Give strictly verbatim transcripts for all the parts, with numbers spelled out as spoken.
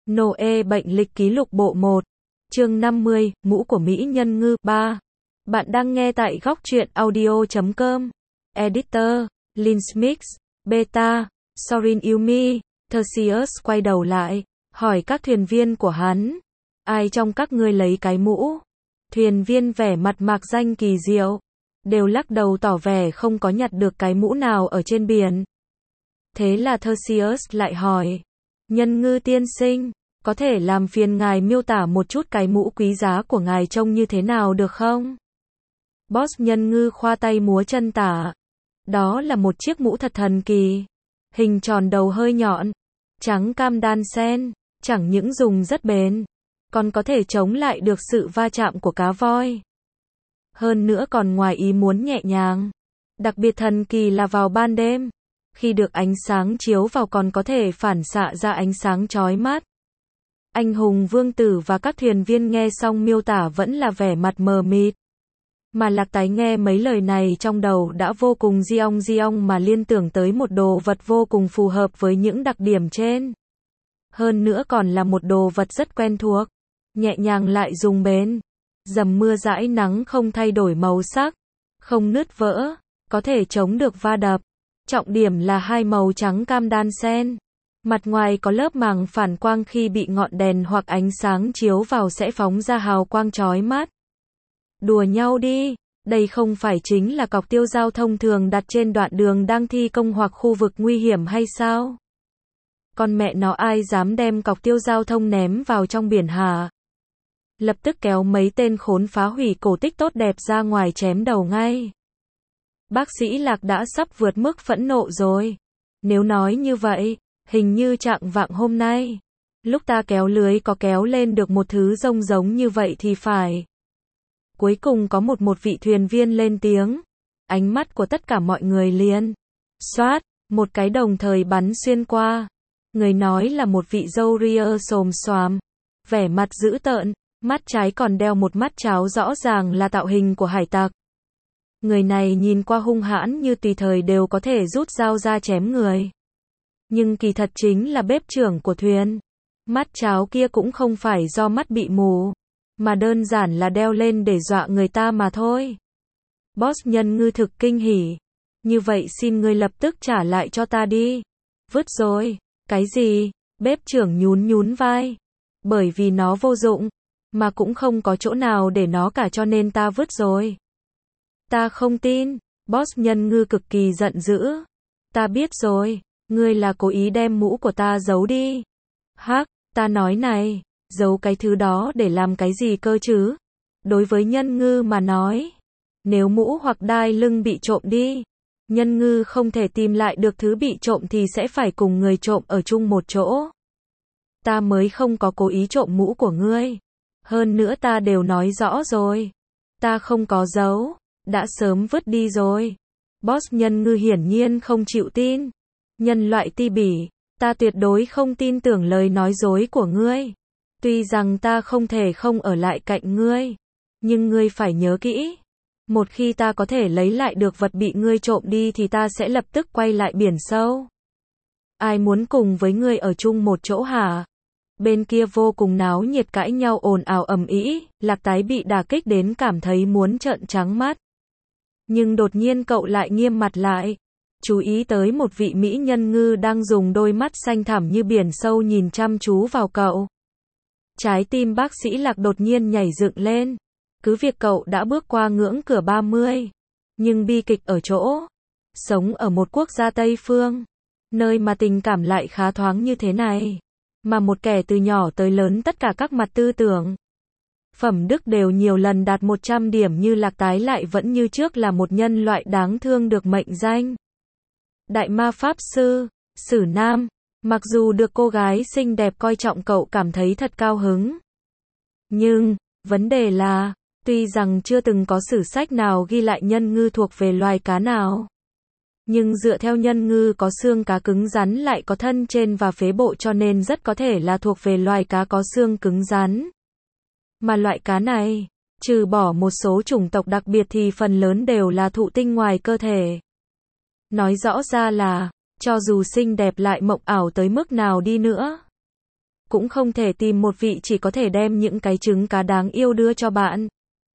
Noe bệnh lịch ký lục bộ một, chương năm mươi, mũ của Mỹ nhân ngư, ba. Bạn đang nghe tại góc truyện audio chấm com. Editor, Linsmix, Beta, Sorin Yumi, Theseus quay đầu lại, hỏi các thuyền viên của hắn. Ai trong các ngươi lấy cái mũ? Thuyền viên vẻ mặt mạc danh kỳ diệu, đều lắc đầu tỏ vẻ không có nhặt được cái mũ nào ở trên biển. Thế là Theseus lại hỏi, nhân ngư tiên sinh, có thể làm phiền ngài miêu tả một chút cái mũ quý giá của ngài trông như thế nào được không? Boss nhân ngư khoa tay múa chân tả. Đó là một chiếc mũ thật thần kỳ. Hình tròn đầu hơi nhọn, trắng cam đan sen, chẳng những dùng rất bền, còn có thể chống lại được sự va chạm của cá voi. Hơn nữa còn ngoài ý muốn nhẹ nhàng. Đặc biệt thần kỳ là vào ban đêm, khi được ánh sáng chiếu vào còn có thể phản xạ ra ánh sáng chói mắt. Anh hùng vương tử và các thuyền viên nghe xong miêu tả vẫn là vẻ mặt mờ mịt. Mà Lạc Tái nghe mấy lời này trong đầu đã vô cùng diong diong mà liên tưởng tới một đồ vật vô cùng phù hợp với những đặc điểm trên. Hơn nữa còn là một đồ vật rất quen thuộc, nhẹ nhàng lại dùng bền. Dầm mưa dãi nắng không thay đổi màu sắc, không nứt vỡ, có thể chống được va đập. Trọng điểm là hai màu trắng cam đan sen. Mặt ngoài có lớp màng phản quang khi bị ngọn đèn hoặc ánh sáng chiếu vào sẽ phóng ra hào quang chói mắt. Đùa nhau đi, đây không phải chính là cọc tiêu giao thông thường đặt trên đoạn đường đang thi công hoặc khu vực nguy hiểm hay sao? Con mẹ nó ai dám đem cọc tiêu giao thông ném vào trong biển hả? Lập tức kéo mấy tên khốn phá hủy cổ tích tốt đẹp ra ngoài chém đầu ngay. Bác sĩ Lạc đã sắp vượt mức phẫn nộ rồi. Nếu nói như vậy, hình như trạng vạng hôm nay, lúc ta kéo lưới có kéo lên được một thứ rông giống như vậy thì phải. Cuối cùng có một một vị thuyền viên lên tiếng. Ánh mắt của tất cả mọi người liền xoát, một cái đồng thời bắn xuyên qua. Người nói là một vị râu ria xồm xoàm, vẻ mặt dữ tợn, mắt trái còn đeo một mắt cháo rõ ràng là tạo hình của hải tặc. Người này nhìn qua hung hãn như tùy thời đều có thể rút dao ra chém người. Nhưng kỳ thật chính là bếp trưởng của thuyền. Mắt cháo kia cũng không phải do mắt bị mù, mà đơn giản là đeo lên để dọa người ta mà thôi. Boss nhân ngư thực kinh hỉ. Như vậy xin ngươi lập tức trả lại cho ta đi. Vứt rồi. Cái gì? Bếp trưởng nhún nhún vai. Bởi vì nó vô dụng, mà cũng không có chỗ nào để nó cả cho nên ta vứt rồi. Ta không tin. Boss nhân ngư cực kỳ giận dữ. Ta biết rồi, ngươi là cố ý đem mũ của ta giấu đi. Hắc, ta nói này, giấu cái thứ đó để làm cái gì cơ chứ? Đối với nhân ngư mà nói, nếu mũ hoặc đai lưng bị trộm đi, nhân ngư không thể tìm lại được thứ bị trộm thì sẽ phải cùng người trộm ở chung một chỗ. Ta mới không có cố ý trộm mũ của ngươi. Hơn nữa ta đều nói rõ rồi. Ta không có giấu, đã sớm vứt đi rồi. Boss nhân ngư hiển nhiên không chịu tin. Nhân loại ti bỉ, ta tuyệt đối không tin tưởng lời nói dối của ngươi. Tuy rằng ta không thể không ở lại cạnh ngươi, nhưng ngươi phải nhớ kỹ. Một khi ta có thể lấy lại được vật bị ngươi trộm đi thì ta sẽ lập tức quay lại biển sâu. Ai muốn cùng với ngươi ở chung một chỗ hả? Bên kia vô cùng náo nhiệt cãi nhau ồn ào ầm ĩ, Lạc Tái bị đả kích đến cảm thấy muốn trợn trắng mắt. Nhưng đột nhiên cậu lại nghiêm mặt lại, chú ý tới một vị mỹ nhân ngư đang dùng đôi mắt xanh thẳm như biển sâu nhìn chăm chú vào cậu. Trái tim bác sĩ Lạc đột nhiên nhảy dựng lên. Cứ việc cậu đã bước qua ngưỡng cửa ba mươi, nhưng bi kịch ở chỗ, sống ở một quốc gia Tây phương, nơi mà tình cảm lại khá thoáng như thế này, mà một kẻ từ nhỏ tới lớn tất cả các mặt tư tưởng, phẩm đức đều nhiều lần đạt một trăm điểm như Lạc Tái lại vẫn như trước là một nhân loại đáng thương được mệnh danh Đại ma pháp sư, Sử Nam. Mặc dù được cô gái xinh đẹp coi trọng cậu cảm thấy thật cao hứng. Nhưng, vấn đề là, tuy rằng chưa từng có sử sách nào ghi lại nhân ngư thuộc về loài cá nào, nhưng dựa theo nhân ngư có xương cá cứng rắn lại có thân trên và phế bộ cho nên rất có thể là thuộc về loài cá có xương cứng rắn. Mà loại cá này, trừ bỏ một số chủng tộc đặc biệt thì phần lớn đều là thụ tinh ngoài cơ thể. Nói rõ ra là, cho dù xinh đẹp lại mộng ảo tới mức nào đi nữa, cũng không thể tìm một vị chỉ có thể đem những cái trứng cá đáng yêu đưa cho bạn.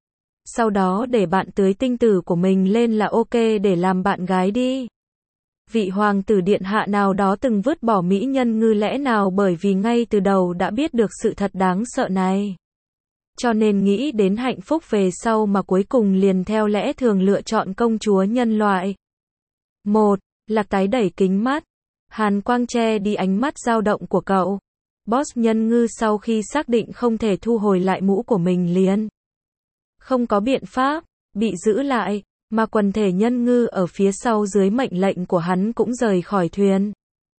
Sau đó để bạn tưới tinh tử của mình lên là ok để làm bạn gái đi. Vị hoàng tử điện hạ nào đó từng vứt bỏ mỹ nhân ngư lẽ nào bởi vì ngay từ đầu đã biết được sự thật đáng sợ này. Cho nên nghĩ đến hạnh phúc về sau mà cuối cùng liền theo lẽ thường lựa chọn công chúa nhân loại. một. Lạc Tái đẩy kính mắt. Hàn quang che đi ánh mắt dao động của cậu. Boss nhân ngư sau khi xác định không thể thu hồi lại mũ của mình liền không có biện pháp, bị giữ lại, mà quần thể nhân ngư ở phía sau dưới mệnh lệnh của hắn cũng rời khỏi thuyền.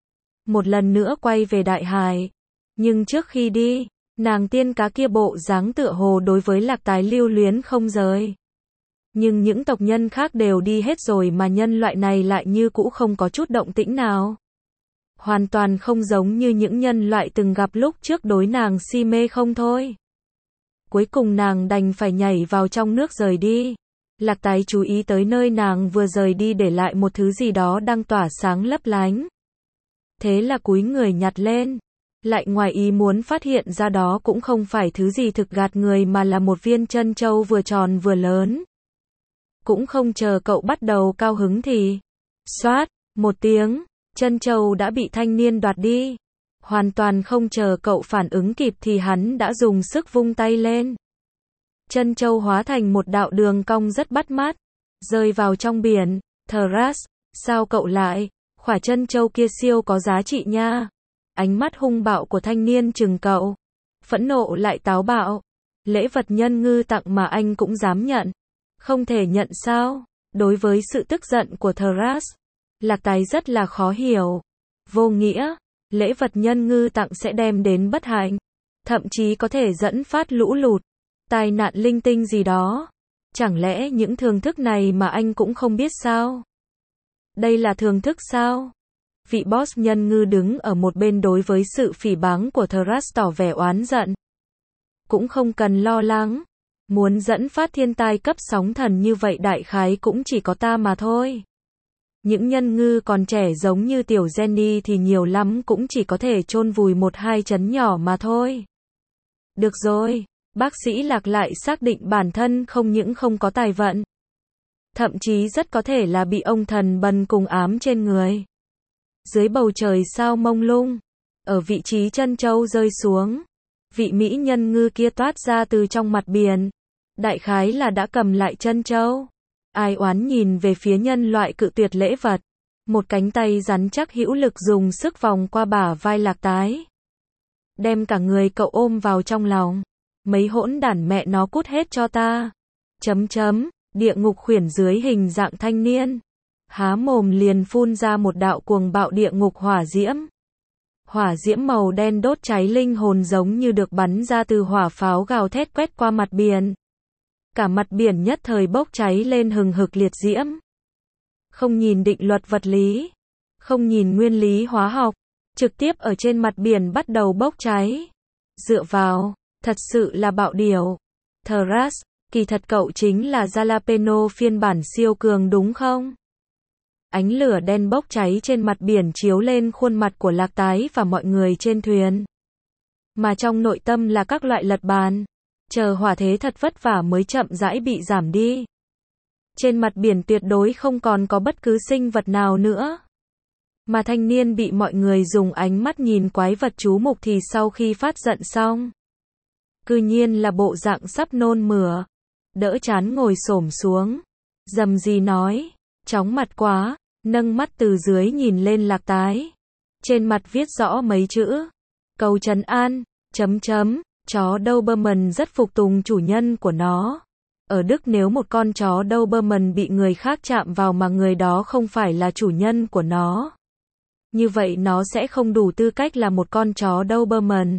Một lần nữa quay về đại hải. Nhưng trước khi đi, nàng tiên cá kia bộ dáng tựa hồ đối với Lạc Tái lưu luyến không rời. Nhưng những tộc nhân khác đều đi hết rồi mà nhân loại này lại như cũ không có chút động tĩnh nào. Hoàn toàn không giống như những nhân loại từng gặp lúc trước đối nàng si mê không thôi. Cuối cùng nàng đành phải nhảy vào trong nước rời đi. Lạc Tái chú ý tới nơi nàng vừa rời đi để lại một thứ gì đó đang tỏa sáng lấp lánh. Thế là cúi người nhặt lên. Lại ngoài ý muốn phát hiện ra đó cũng không phải thứ gì thực gạt người mà là một viên trân châu vừa tròn vừa lớn. Cũng không chờ cậu bắt đầu cao hứng thì xoát, một tiếng, trân châu đã bị thanh niên đoạt đi. Hoàn toàn không chờ cậu phản ứng kịp thì hắn đã dùng sức vung tay lên. Trân châu hóa thành một đạo đường cong rất bắt mắt, rơi vào trong biển. Thras, sao cậu lại? Khỏa trân châu kia siêu có giá trị nha. Ánh mắt hung bạo của thanh niên trừng cậu. Phẫn nộ lại táo bạo. Lễ vật nhân ngư tặng mà anh cũng dám nhận. Không thể nhận sao? Đối với sự tức giận của Thras, Lạc Tái rất là khó hiểu. Vô nghĩa, lễ vật nhân ngư tặng sẽ đem đến bất hạnh. Thậm chí có thể dẫn phát lũ lụt, tai nạn linh tinh gì đó. Chẳng lẽ những thưởng thức này mà anh cũng không biết sao? Đây là thưởng thức sao? Vị boss nhân ngư đứng ở một bên đối với sự phỉ báng của Thras tỏ vẻ oán giận. Cũng không cần lo lắng. Muốn dẫn phát thiên tai cấp sóng thần như vậy đại khái cũng chỉ có ta mà thôi. Những nhân ngư còn trẻ giống như tiểu Jenny thì nhiều lắm cũng chỉ có thể chôn vùi một hai chấn nhỏ mà thôi. Được rồi, bác sĩ Lạc lại xác định bản thân không những không có tài vận. Thậm chí rất có thể là bị ông thần bần cùng ám trên người. Dưới bầu trời sao mông lung, ở vị trí trân châu rơi xuống, vị mỹ nhân ngư kia toát ra từ trong mặt biển. Đại khái là đã cầm lại trân châu. Ai oán nhìn về phía nhân loại cự tuyệt lễ vật. Một cánh tay rắn chắc hữu lực dùng sức vòng qua bả vai Lạc Tái. Đem cả người cậu ôm vào trong lòng. Mấy hỗn đản mẹ nó cút hết cho ta. Chấm chấm, địa ngục khuyển dưới hình dạng thanh niên. Há mồm liền phun ra một đạo cuồng bạo địa ngục hỏa diễm. Hỏa diễm màu đen đốt cháy linh hồn giống như được bắn ra từ hỏa pháo gào thét quét qua mặt biển. Cả mặt biển nhất thời bốc cháy lên hừng hực liệt diễm. Không nhìn định luật vật lý, không nhìn nguyên lý hóa học, trực tiếp ở trên mặt biển bắt đầu bốc cháy. Dựa vào, thật sự là bạo điểu. Thras, kỳ thật cậu chính là Jalapeno phiên bản siêu cường đúng không? Ánh lửa đen bốc cháy trên mặt biển chiếu lên khuôn mặt của Lạc Tái và mọi người trên thuyền. Mà trong nội tâm là các loại lật bàn. Chờ hỏa thế thật vất vả mới chậm rãi bị giảm đi. Trên mặt biển tuyệt đối không còn có bất cứ sinh vật nào nữa. Mà thanh niên bị mọi người dùng ánh mắt nhìn quái vật chú mục thì sau khi phát giận xong. Cư nhiên là bộ dạng sắp nôn mửa. Đỡ chán ngồi xổm xuống. Dầm gì nói. Chóng mặt quá. Nâng mắt từ dưới nhìn lên Lạc Tái. Trên mặt viết rõ mấy chữ. Cầu trấn an. Chấm chấm. Chó Doberman rất phục tùng chủ nhân của nó. Ở Đức nếu một con chó Doberman bị người khác chạm vào mà người đó không phải là chủ nhân của nó, như vậy nó sẽ không đủ tư cách là một con chó Doberman.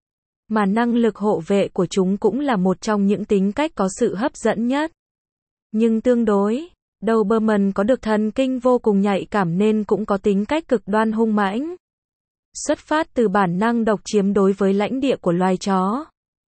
Mà năng lực hộ vệ của chúng cũng là một trong những tính cách có sự hấp dẫn nhất. Nhưng tương đối, Doberman có được thần kinh vô cùng nhạy cảm nên cũng có tính cách cực đoan hung mãnh. Xuất phát từ bản năng độc chiếm đối với lãnh địa của loài chó.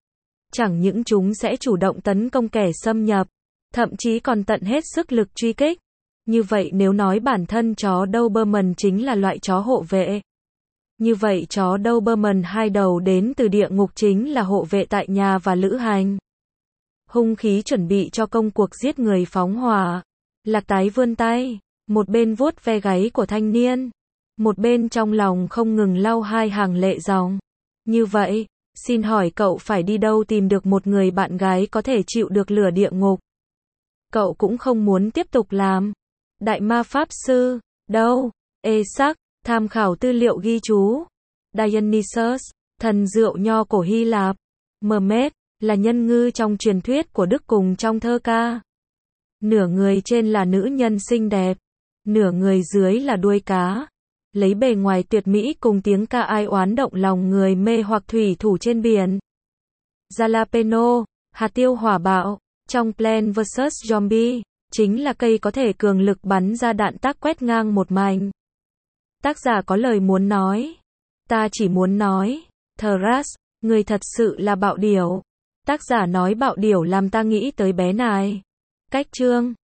Chẳng những chúng sẽ chủ động tấn công kẻ xâm nhập, thậm chí còn tận hết sức lực truy kích. Như vậy nếu nói bản thân chó Doberman chính là loại chó hộ vệ, Như vậy chó Doberman hai đầu đến từ địa ngục chính là hộ vệ tại nhà và lữ hành. Hung khí chuẩn bị cho công cuộc giết người phóng hỏa. Lạc tái vươn tay, một bên vuốt ve gáy của thanh niên, một bên trong lòng không ngừng lau hai hàng lệ dòng. Như vậy, xin hỏi cậu phải đi đâu tìm được một người bạn gái có thể chịu được lửa địa ngục? Cậu cũng không muốn tiếp tục làm đại ma pháp sư, đâu. Ê sắc, tham khảo tư liệu ghi chú. Dionysus, thần rượu nho cổ Hy Lạp. Mermaid, là nhân ngư trong truyền thuyết của Đức cùng trong thơ ca. Nửa người trên là nữ nhân xinh đẹp, nửa người dưới là đuôi cá. Lấy bề ngoài tuyệt mỹ cùng tiếng ca ai oán động lòng người mê hoặc thủy thủ trên biển. Jalapeno, hạt tiêu hỏa bạo, trong Plants versus. Zombie, chính là cây có thể cường lực bắn ra đạn tác quét ngang một mảnh. Tác giả có lời muốn nói. Ta chỉ muốn nói, Thras, người thật sự là bạo điểu. Tác giả nói bạo điểu làm ta nghĩ tới bé này. Cách chương